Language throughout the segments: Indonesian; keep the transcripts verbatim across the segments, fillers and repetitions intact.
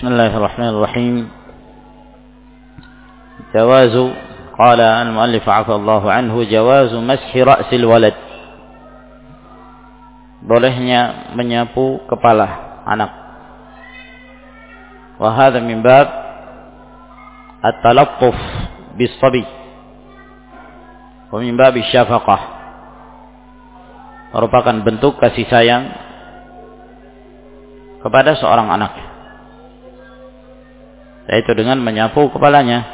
Bismillahirrahmanirrahim. Jawazu, qala al-muallif afallahu anhu, jawazu mashi ra'sil walad. Bolehnya menyapu kepala anak. Wa hadha min bab at-talaffuf bis-sabi wa min bab asy-syafaqah. Merupakan bentuk kasih sayang kepada seorang anak, yaitu dengan menyapu kepalanya.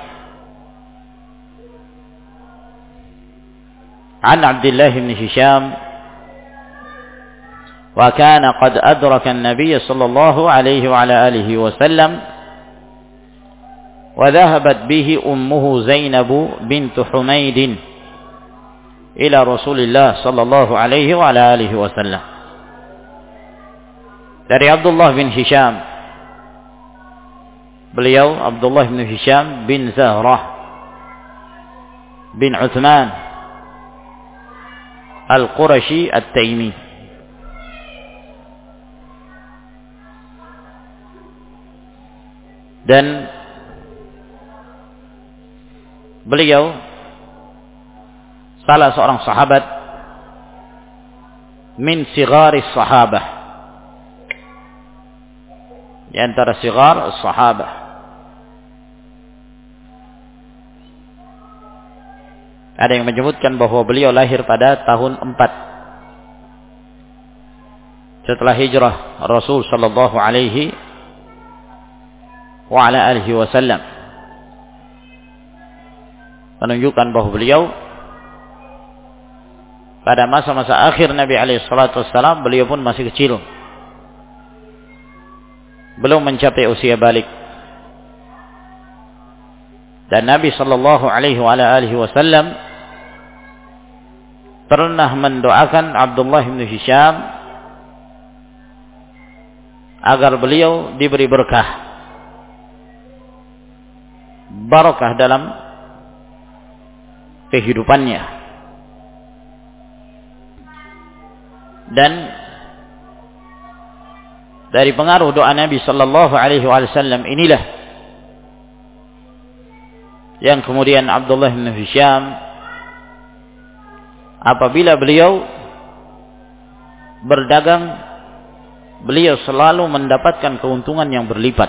An Abdullah bin Hisham, wa kana qad adraka an-nabiy sallallahu alaihi wa ala alihi wa sallam wa dhahabat bihi ummuhu Zainab bint Humaid ila Rasulillah sallallahu alaihi wa ala alihi wa sallam. Dari Abdullah bin Hisham, beliau Abdullah bin Hisham bin Zahrah bin Uthman Al-Qurashi At-Taimi. Dan beliau salah seorang sahabat min sigharis sahabah, di antara sighar sahabah. Ada yang menyebutkan bahwa beliau lahir pada tahun empat setelah hijrah Rasul sallallahu alaihi wa ala alihi wasallam, menunjukkan bahwa beliau pada masa-masa akhir Nabi alaihi salatu wasallam beliau pun masih kecil, belum mencapai usia balik. Dan Nabi sallallahu alaihi wa ala alihi wasallam pernah mendoakan Abdullah bin Hisham agar beliau diberi berkah, barakah dalam kehidupannya. Dan dari pengaruh doa Nabi sallallahu alaihi wasallam inilah yang kemudian Abdullah bin Hisham, apabila beliau berdagang, beliau selalu mendapatkan keuntungan yang berlipat.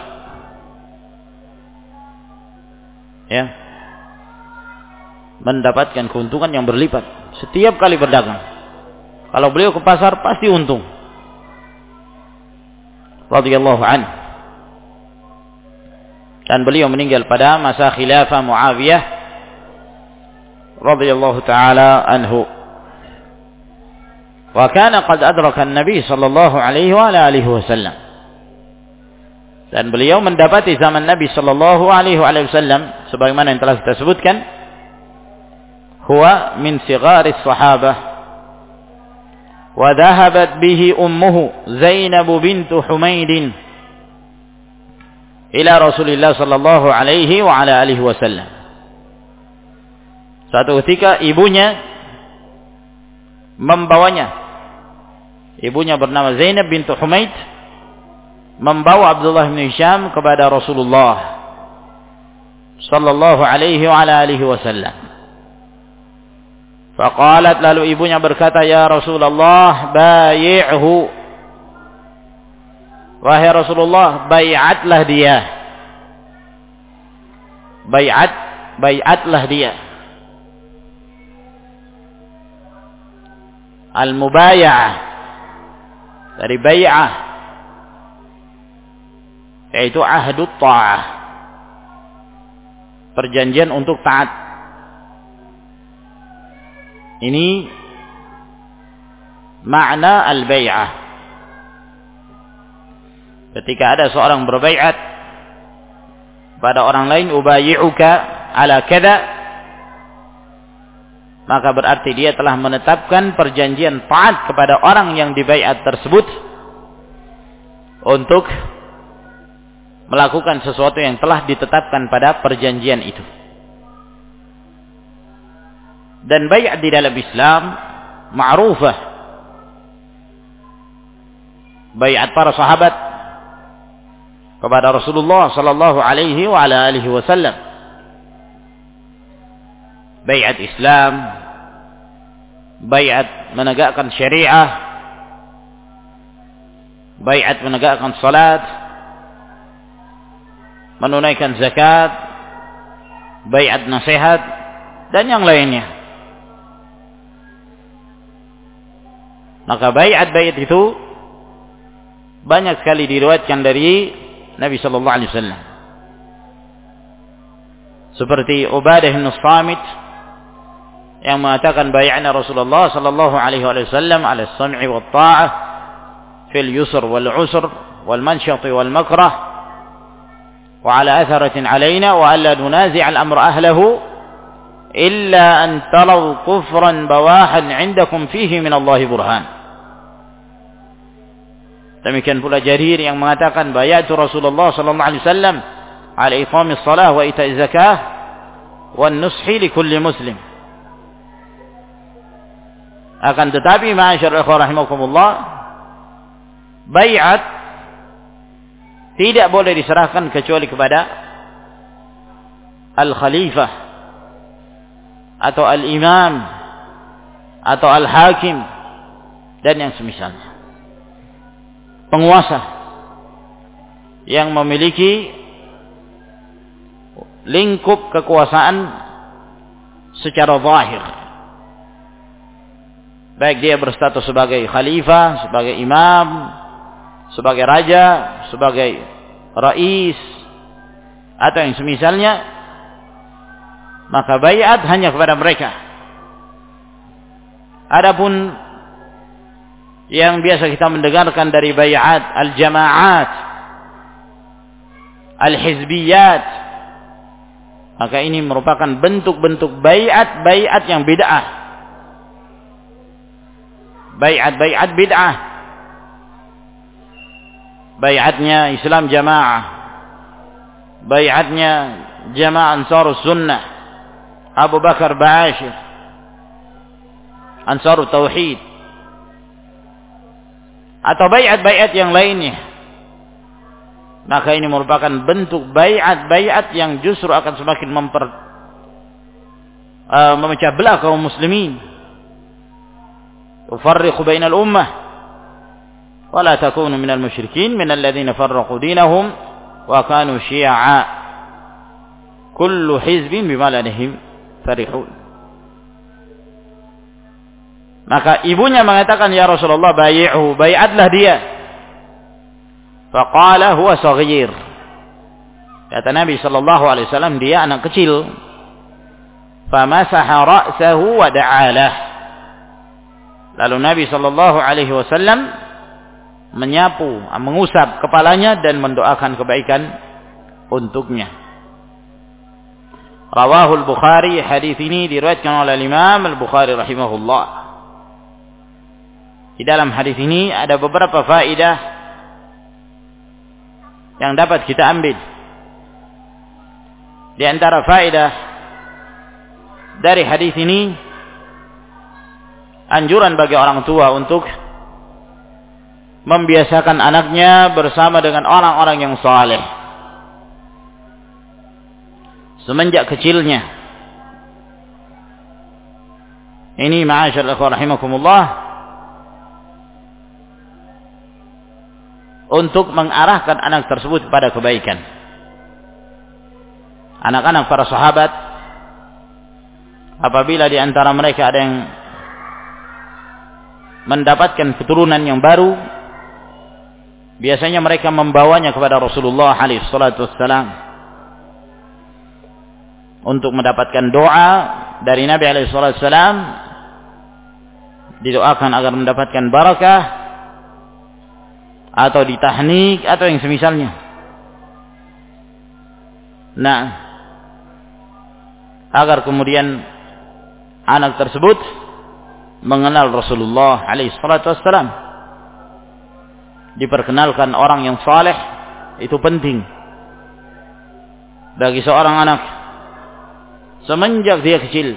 Ya. Mendapatkan keuntungan yang berlipat setiap kali berdagang. Kalau beliau ke pasar pasti untung. Radhiyallahu anhu. Dan beliau meninggal pada masa khilafah Muawiyah radhiyallahu taala anhu. Wa kana qad adraka an-nabi sallallahu alaihi wa alihi wasallam. Dan beliau mendapati zaman Nabi sallallahu alaihi wasallam sebagaimana yang telah kita sebutkan, huwa min sigharis sahabah. Wa dhahabat bihi ummuhu Zainab bint Humaid ila Rasulillah sallallahu alaihi wa ala alihi wasallam. Suatu ketika ibunya membawanya, ibunya bernama Zainab bint Humaid, membawa Abdullah bin Hisham kepada Rasulullah sallallahu alaihi wa ala alihi wasallam. Faqalat, lalu ibunya berkata, ya Rasulullah, bayi'hu. Wahai Rasulullah, bai'atlah dia. Bai'at, bai'atlah dia. Al-mubaya'ah dari bai'ah, yaitu ahdut ta'ah, perjanjian untuk taat. Ini makna al-bai'ah. Ketika ada seorang berbai'at pada orang lain, ubayi'uka ala kada, maka berarti dia telah menetapkan perjanjian taat kepada orang yang dibai'at tersebut untuk melakukan sesuatu yang telah ditetapkan pada perjanjian itu. Dan bai'at di dalam Islam ma'rufah. Bai'at para sahabat kepada Rasulullah sallallahu alaihi wa ala alihi wasallam. Baiat Islam, baiat menegakkan syariah, baiat menegakkan salat, menunaikan zakat, baiat nasihat, dan yang lainnya. Maka baiat-baiat itu banyak sekali diriwayatkan dari Nabi sallallahu alaihi wasallam. Seperti Ubadah bin Samit yang mengatakan bai'ana Rasulullah sallallahu alaihi wasallam ala as-sam'i wat ta'ah fil yusr wal 'usr wal manshat wal makrah wa ala atharatin alaina wa alla nunazi' al-amr ahlihi illa an taraw kufran bawahan 'indakum fihi min Allah burhan. Demikian pula Jarir yang mengatakan bayatu Rasulullah sallallahu alaihi wasallam ala iqamis shalah wa ita'iz zakah wan nushi li kulli muslim. Akan tetapi ma'asyarul ikhwah rahimakumullah, baiat tidak boleh diserahkan kecuali kepada al-khalifah atau al-imam atau al-hakim dan yang semisalnya, penguasa yang memiliki lingkup kekuasaan secara zahir, baik dia berstatus sebagai khalifah, sebagai imam, sebagai raja, sebagai rais atau yang semisalnya, maka baiat hanya kepada mereka. Adapun yang biasa kita mendengarkan dari baiat al-jama'at, al-hizbiyat, maka ini merupakan bentuk-bentuk baiat-baiat yang bid'ah. Baiat-baiat bid'ah. Baiatnya Islam Jamaah, baiatnya Jamaah Ansarus Sunnah, Abu Bakar Ba'asyir, Ansarut Tauhid, atau baiat-baiat yang lainnya. Maka ini merupakan bentuk baiat-baiat yang justru akan semakin memper uh, memecah belah kaum muslimin. Tufarriqu bainal ummah wa la takunu minal musyrikin minal ladzina farraqu dinahum wa kanu syi'a kullu hizbin bima ladayhim farihun. Maka ibunya mengatakan, ya Rasulullah, bai'hu, bai'atlah dia. Faqala huwa saghir. Kata Nabi sallallahu alaihi wasallam, dia anak kecil. Famasaha ra'sahu wa da'alah. Lalu Nabi sallallahu alaihi wasallam menyapu, mengusap kepalanya dan mendoakan kebaikan untuknya. Rawahul Bukhari, hadis ini diriwayatkan oleh Imam Al-Bukhari rahimahullah. Di dalam hadis ini ada beberapa faedah yang dapat kita ambil. Di antara faedah dari hadis ini, anjuran bagi orang tua untuk membiasakan anaknya bersama dengan orang-orang yang saleh semenjak kecilnya. Ini ma'asyarul ikhwah rahimakumullah, untuk mengarahkan anak tersebut kepada kebaikan. Anak-anak para sahabat, apabila di antara mereka ada yang mendapatkan keturunan yang baru, biasanya mereka membawanya kepada Rasulullah alaihi salatu wassalam untuk mendapatkan doa dari Nabi alaihi salatu wassalam, didoakan agar mendapatkan barakah atau ditahnik atau yang semisalnya. Nah, agar kemudian anak tersebut mengenal Rasulullah alaihi salatu wassalam, diperkenalkan orang yang saleh, itu penting bagi seorang anak semenjak dia kecil.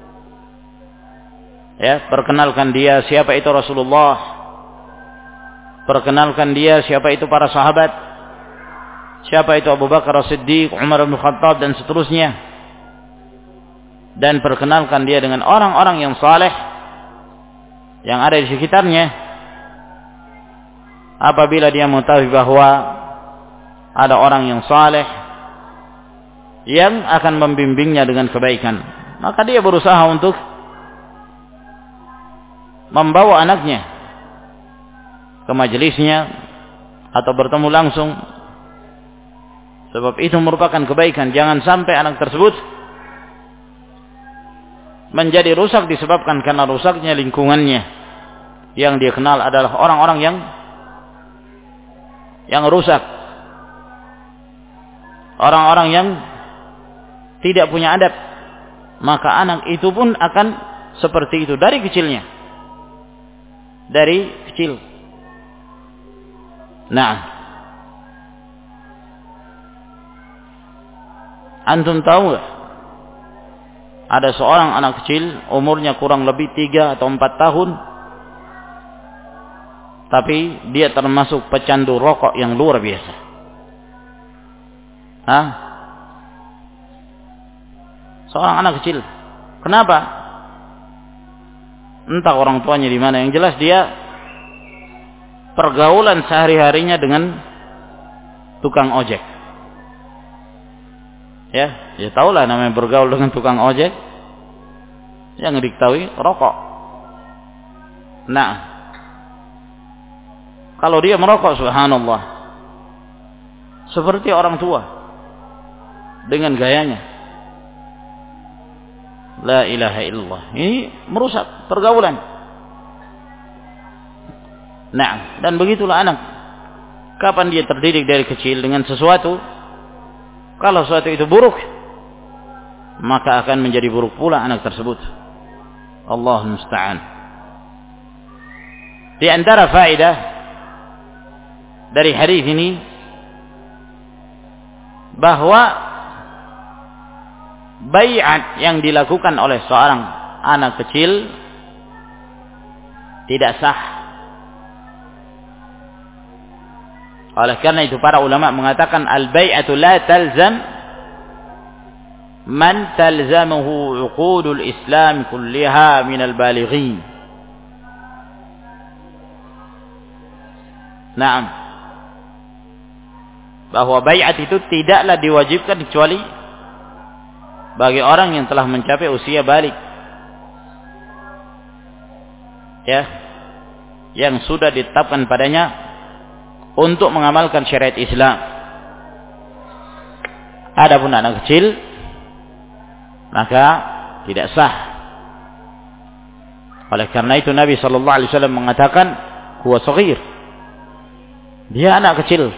Ya, perkenalkan dia siapa itu Rasulullah, perkenalkan dia siapa itu para sahabat, siapa itu Abu Bakar As-Siddiq, Umar bin Khattab dan seterusnya, dan perkenalkan dia dengan orang-orang yang saleh yang ada di sekitarnya. Apabila dia mengetahui bahwa ada orang yang saleh yang akan membimbingnya dengan kebaikan, maka dia berusaha untuk membawa anaknya ke majelisnya atau bertemu langsung, sebab itu merupakan kebaikan. Jangan sampai anak tersebut menjadi rusak disebabkan karena rusaknya lingkungannya. Yang dia kenal adalah orang-orang yang yang rusak, orang-orang yang tidak punya adab, maka anak itu pun akan seperti itu dari kecilnya, dari kecil. Nah, antum tahu gak? Ada seorang anak kecil umurnya kurang lebih tiga atau empat tahun, tapi dia termasuk pecandu rokok yang luar biasa. Hah? Seorang anak kecil. Kenapa? Entah orang tuanya di mana. Yang jelas dia pergaulan sehari-harinya dengan tukang ojek. Ya, ya tahulah namanya bergaul dengan tukang ojek. Yang diketahui rokok. Nah, kalau dia merokok, subhanallah, seperti orang tua dengan gayanya, la ilaha illallah. Ini merusak pergaulan. Nah, dan begitulah anak. Kapan dia terdidik dari kecil dengan sesuatu, kalau sesuatu itu buruk, maka akan menjadi buruk pula anak tersebut. Allah musta'an. Di antara faedah dari hadis ini bahwa bai'at yang dilakukan oleh seorang anak kecil tidak sah. Oleh karena itu para ulama mengatakan al-bai'atu la talzam man talzamuhu uqudul Islam kulliha min al-balighin. Naam. Bahwa bai'at itu tidaklah diwajibkan kecuali bagi orang yang telah mencapai usia balik, ya, yang sudah ditetapkan padanya untuk mengamalkan syariat Islam. Adapun anak kecil, maka tidak sah. Oleh karena itu Nabi sallallahu alaihi wasallam mengatakan huwa shaghir, dia anak kecil.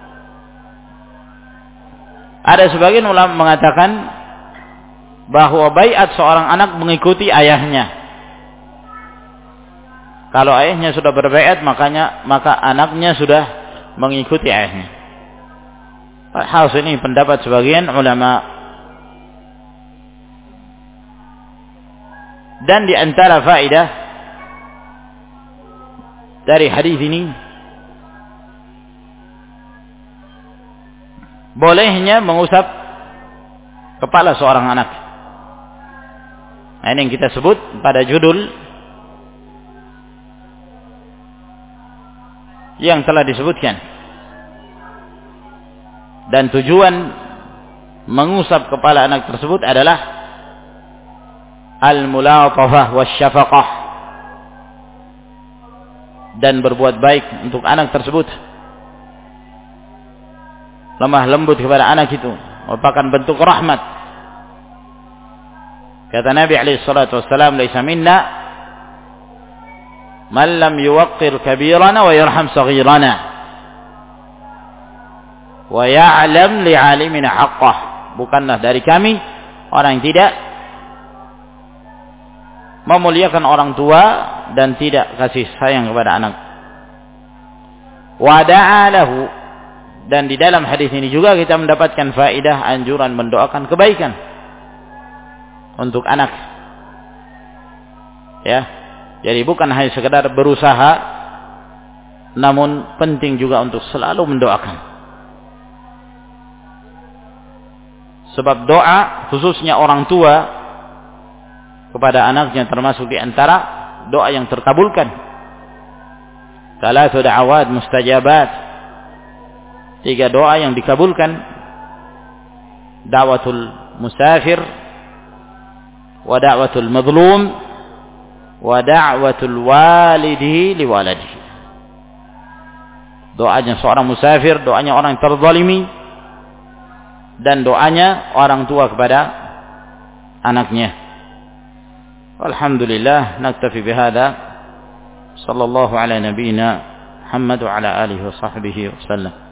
Ada sebagian ulama mengatakan bahwa bai'at seorang anak mengikuti ayahnya. Kalau ayahnya sudah berbai'at, makanya maka anaknya sudah mengikuti ayahnya. Hal ini pendapat sebagian ulama. Dan di antara faedah dari hadis ini, bolehnya mengusap kepala seorang anak. Nah, ini yang kita sebut pada judul yang telah disebutkan. Dan tujuan mengusap kepala anak tersebut adalah al-mulatafah wasyafaqah, dan berbuat baik untuk anak tersebut, lemah lembut kepada anak itu, merupakan bentuk rahmat. Kata Nabi alaihi salatu wassalam, "Laisa minna man lam yuwaqqir kabirana wa yarham saghirana wa ya'lam li'alimina haqqah." Bukanlah dari kami orang yang tidak memuliakan orang tua dan tidak kasih sayang kepada anak. Wa da'a lahu. Dan di dalam hadis ini juga kita mendapatkan faedah anjuran mendoakan kebaikan untuk anak. Ya. Jadi bukan hanya sekedar berusaha, namun penting juga untuk selalu mendoakan. Sebab doa khususnya orang tua kepada anaknya termasuk di antara doa yang terkabulkan. Salatu da'awat mustajabat. Tiga doa yang dikabulkan. Da'watul musafir, wa da'watul madlum, wa da'watul walidi liwaladihi. Doanya seorang musafir, doanya orang yang terzalimi, dan doanya orang tua kepada anaknya. Alhamdulillah, naktafi bihadza. Sallallahu ala nabiyyina Muhammad wa ala alihi wa sahbihi wasallam.